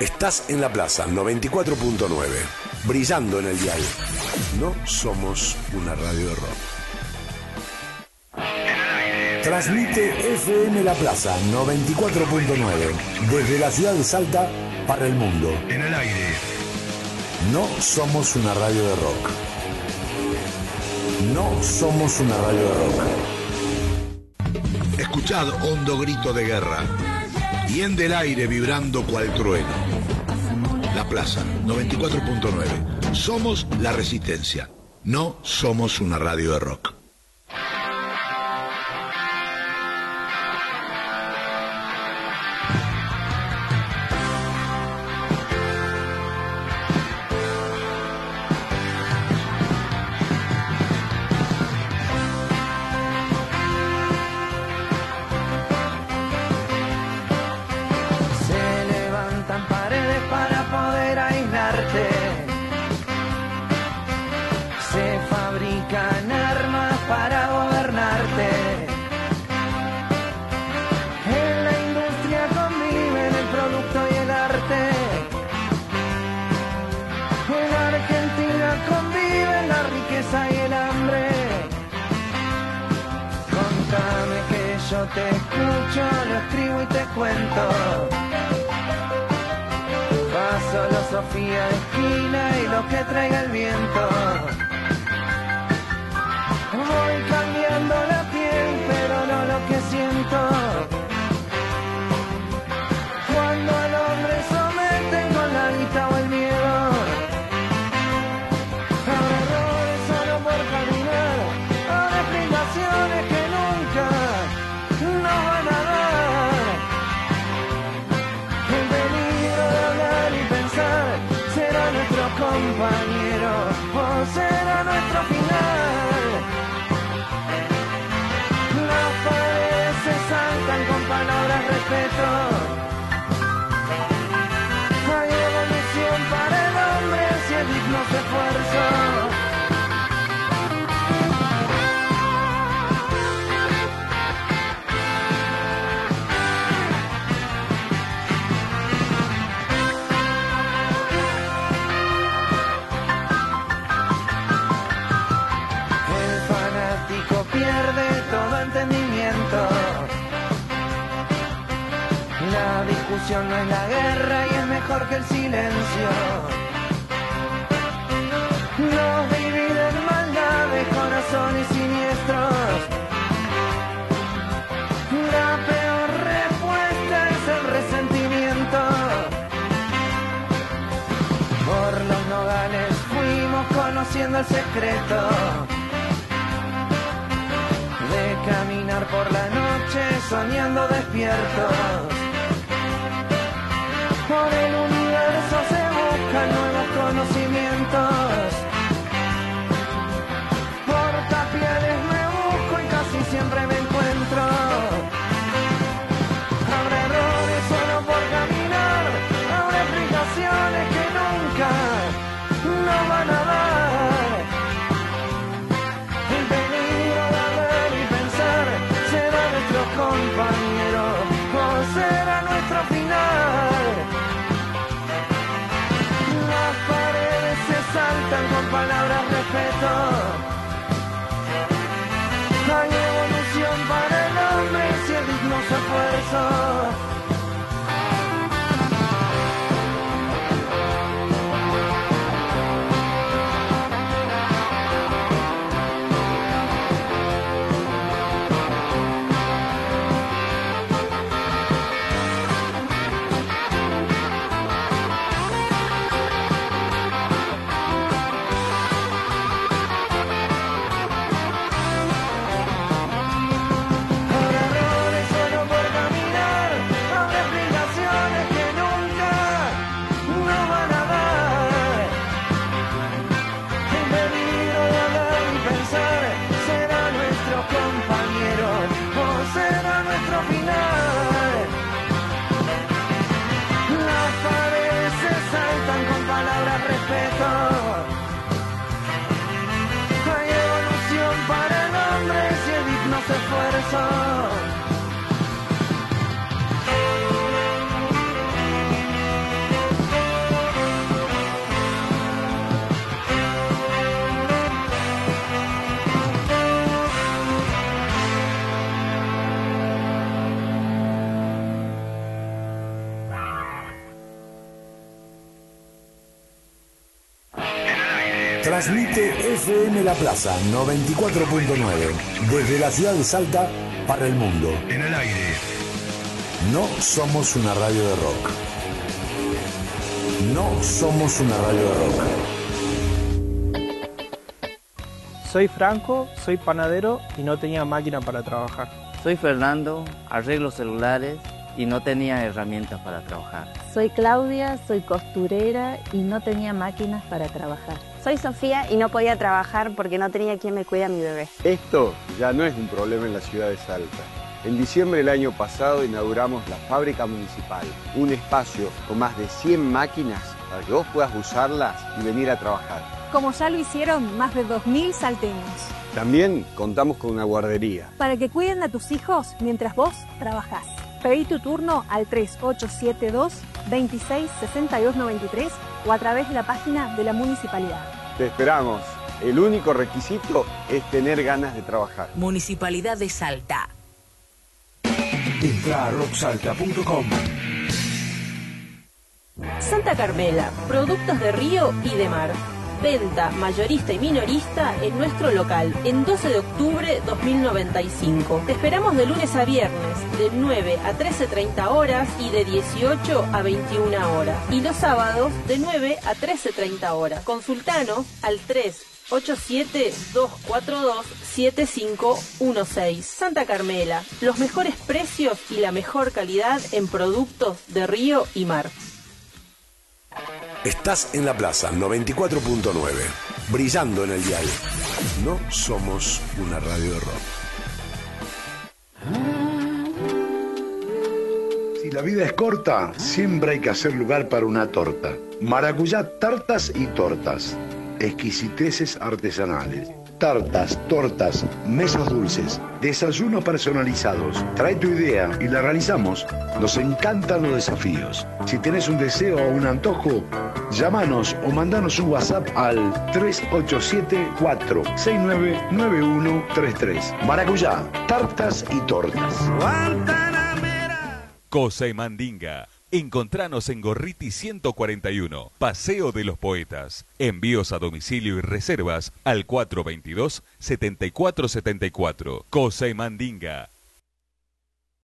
Estás en la Plaza 94.9, brillando en el dial. No somos una radio de rock. Transmite FM La Plaza 94.9 desde la ciudad de Salta para el mundo. En el aire. No somos una radio de rock. No somos una radio de rock. Escuchad hondo grito de guerra. Y en del aire vibrando cual trueno. La Plaza 94.9. Somos la resistencia. No somos una radio de rock. Yo te escucho, lo escribo y te cuento. Filosofía de esquina y lo que traiga el viento. Voy cambiando la piel, pero no lo que siento. Cuando al hombre someten con la vista o el miedo. Habrá errores solo por caminar, habrá explicaciones que nunca nos van a dar. El peligro de hablar y pensar será nuestro compañero o será nuestro final. Las paredes se saltan con palabras respeto. Hay evolución para el hombre si es digno su esfuerzo. La discusión no es la guerra y es mejor que el silencio. Nos dividen maldades, corazones siniestros. La peor respuesta es el resentimiento. Por los nogales fuimos conociendo el secreto de caminar por la noche soñando despiertos. Por el universo se buscan nuevos conocimientos. Por tapiales me busco y casi siempre me encuentro. Habrá errores solo por caminar, habrá explicaciones que nunca nos van a dar. El peligro de hablar y pensar será nuestro compañero o será Transmite FM La Plaza 94.9 desde la ciudad de Salta para el mundo. En el aire. No somos una radio de rock. No somos una radio de rock. Soy Franco, soy panadero y no tenía máquina para trabajar. Soy Fernando, arreglo celulares y no tenía herramientas para trabajar. Soy Claudia, soy costurera y no tenía máquinas para trabajar. Soy Sofía y no podía trabajar porque no tenía quien me cuide a mi bebé. Esto ya no es un problema en la ciudad de Salta. En diciembre del año pasado inauguramos la Fábrica Municipal, un espacio con más de 100 máquinas para que vos puedas usarlas y venir a trabajar. Como ya lo hicieron más de 2.000 salteños. También contamos con una guardería. Para que cuiden a tus hijos mientras vos trabajás. Pedí tu turno al 3872-266293 o a través de la página de la municipalidad. Te esperamos. El único requisito es tener ganas de trabajar. Municipalidad de Salta. Entra a rocksalta.com. Santa Carmela, productos de río y de mar. Venta mayorista y minorista en nuestro local en 12 de octubre 2095. Te esperamos de lunes a viernes de 9 a 13:30 horas y de 18 a 21 horas. Y los sábados de 9 a 13:30 horas. Consultanos al 387-242-7516. Santa Carmela, los mejores precios y la mejor calidad en productos de río y mar. Estás en La Plaza 94.9, brillando en el dial. No somos una radio de rock. Si la vida es corta, siempre hay que hacer lugar para una torta. Maracuyá, tartas y tortas. Exquisiteces artesanales. Tartas, tortas, mesas dulces, desayunos personalizados. Trae tu idea y la realizamos. Nos encantan los desafíos. Si tenés un deseo o un antojo, llámanos o mandanos un WhatsApp al 3874-699133. Maracuyá, tartas y tortas. Cosa y Mandinga. Encontranos en Gorriti 141, Paseo de los Poetas. Envíos a domicilio y reservas al 422-7474. Cosa y Mandinga.